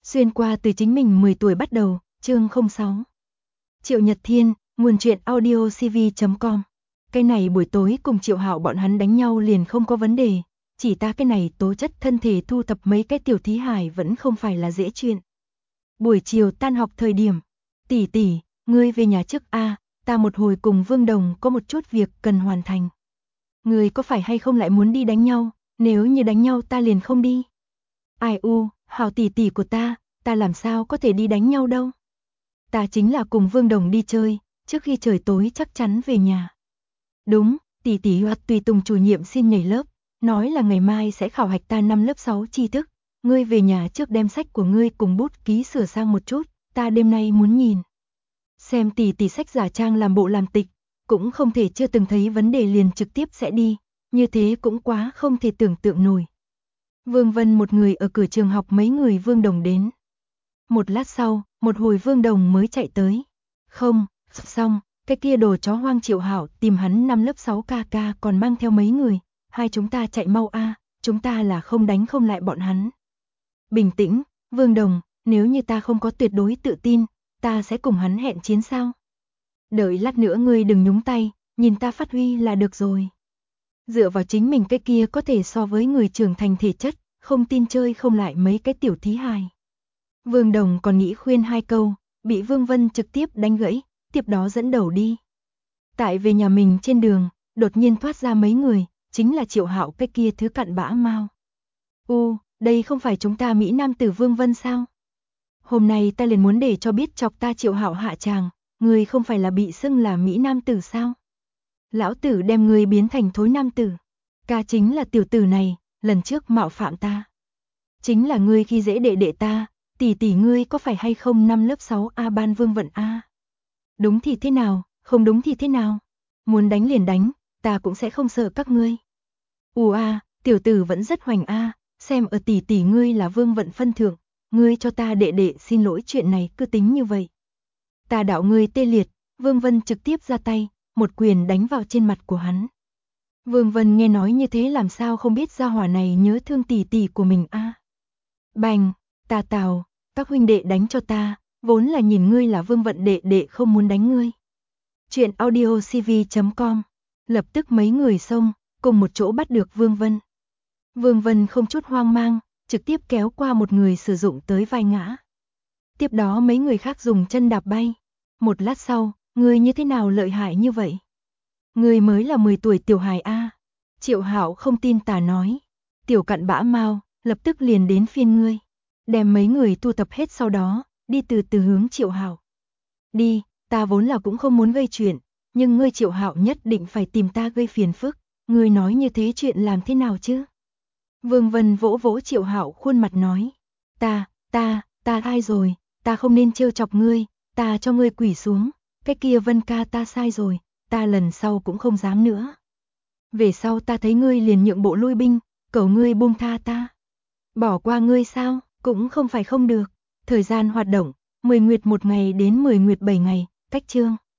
Xuyên qua từ chính mình 10 tuổi bắt đầu, chương 06. Triệu Nhật Thiên, nguồn truyện audio cv.com. Cái này buổi tối cùng Triệu Hạo bọn hắn đánh nhau liền không có vấn đề, chỉ ta cái này tố chất thân thể thu thập mấy cái tiểu thí hài vẫn không phải là dễ chuyện. Buổi chiều tan học thời điểm, tỷ tỷ, ngươi về nhà trước a, ta một hồi cùng Vương Đồng có một chút việc cần hoàn thành. Ngươi có phải hay không lại muốn đi đánh nhau, nếu như đánh nhau ta liền không đi. Ai u, Hảo tỷ tỷ của ta làm sao có thể đi đánh nhau đâu. Ta chính là cùng Vương Đồng đi chơi, trước khi trời tối chắc chắn về nhà. Đúng, tỷ tỷ hoặc tùy tùng chủ nhiệm xin nhảy lớp, nói là ngày mai sẽ khảo hạch ta năm lớp 6 tri thức. Ngươi về nhà trước đem sách của ngươi cùng bút ký sửa sang một chút, ta đêm nay muốn nhìn. Xem tỷ tỷ sách giả trang làm bộ làm tịch, cũng không thể chưa từng thấy vấn đề liền trực tiếp sẽ đi, như thế cũng quá không thể tưởng tượng nổi. Vương Vân một người ở cửa trường học, mấy người Vương Đồng đến. Một lát sau, một hồi Vương Đồng mới chạy tới. Không, xong, cái kia đồ chó hoang Triệu Hạo tìm hắn năm lớp 6 ca còn mang theo mấy người, hai chúng ta chạy mau a, chúng ta là không đánh không lại bọn hắn. Bình tĩnh, Vương Đồng, nếu như ta không có tuyệt đối tự tin, ta sẽ cùng hắn hẹn chiến sao? Đợi lát nữa ngươi đừng nhúng tay, nhìn ta phát huy là được rồi. Dựa vào chính mình cái kia có thể so với người trưởng thành thể chất, không tin chơi không lại mấy cái tiểu thí hài. Vương Đồng còn nghĩ khuyên hai câu, bị Vương Vân trực tiếp đánh gãy, tiếp đó dẫn đầu đi. Tại về nhà mình trên đường, đột nhiên thoát ra mấy người, chính là Triệu Hạo cái kia thứ cặn bã mau. Đây không phải chúng ta Mỹ Nam tử Vương Vân sao? Hôm nay ta liền muốn để cho biết chọc ta Triệu Hạo hạ tràng, người không phải là bị xưng là Mỹ Nam tử sao? Lão tử đem người biến thành thối nam tử. Ca chính là tiểu tử này, lần trước mạo phạm ta. Chính là ngươi khi dễ đệ đệ ta, tỷ tỷ ngươi có phải hay không năm lớp 6 A ban Vương Vận A? Đúng thì thế nào, không đúng thì thế nào? Muốn đánh liền đánh, ta cũng sẽ không sợ các ngươi. Tiểu tử vẫn rất hoành A, xem ở tỷ tỷ ngươi là Vương Vận phân thượng, ngươi cho ta đệ đệ xin lỗi chuyện này cứ tính như vậy. Ta đạo ngươi tê liệt, Vương Vân trực tiếp ra tay, một quyền đánh vào trên mặt của hắn. Vương Vân nghe nói như thế làm sao không biết gia hỏa này nhớ thương tỷ tỷ của mình a. Bành, Tào, các huynh đệ đánh cho ta, vốn là nhìn ngươi là Vương Vận đệ đệ không muốn đánh ngươi. Chuyện audio cv.com. Lập tức mấy người xông, cùng một chỗ bắt được Vương Vân. Vương Vân không chút hoang mang, trực tiếp kéo qua một người sử dụng tới vai ngã. Tiếp đó mấy người khác dùng chân đạp bay. Một lát sau, ngươi như thế nào lợi hại như vậy? Ngươi mới là 10 tuổi tiểu hài a. Triệu Hạo không tin tà nói. Tiểu cặn bã mau, lập tức liền đến phiên ngươi. Đem mấy người thu tập hết sau đó, đi từ từ hướng Triệu Hạo. Đi, ta vốn là cũng không muốn gây chuyện, nhưng ngươi Triệu Hạo nhất định phải tìm ta gây phiền phức. Ngươi nói như thế chuyện làm thế nào chứ? Vương Vân vỗ vỗ Triệu Hạo khuôn mặt nói. Ta ai rồi, ta không nên trêu chọc ngươi, ta cho ngươi quỳ xuống. Cái kia Vân ca ta sai rồi, ta lần sau cũng không dám nữa. Về sau ta thấy ngươi liền nhượng bộ lui binh, cầu ngươi buông tha ta. Bỏ qua ngươi sao, cũng không phải không được. Thời gian hoạt động, 10 nguyệt 1 ngày đến 10 nguyệt 7 ngày, cách chương.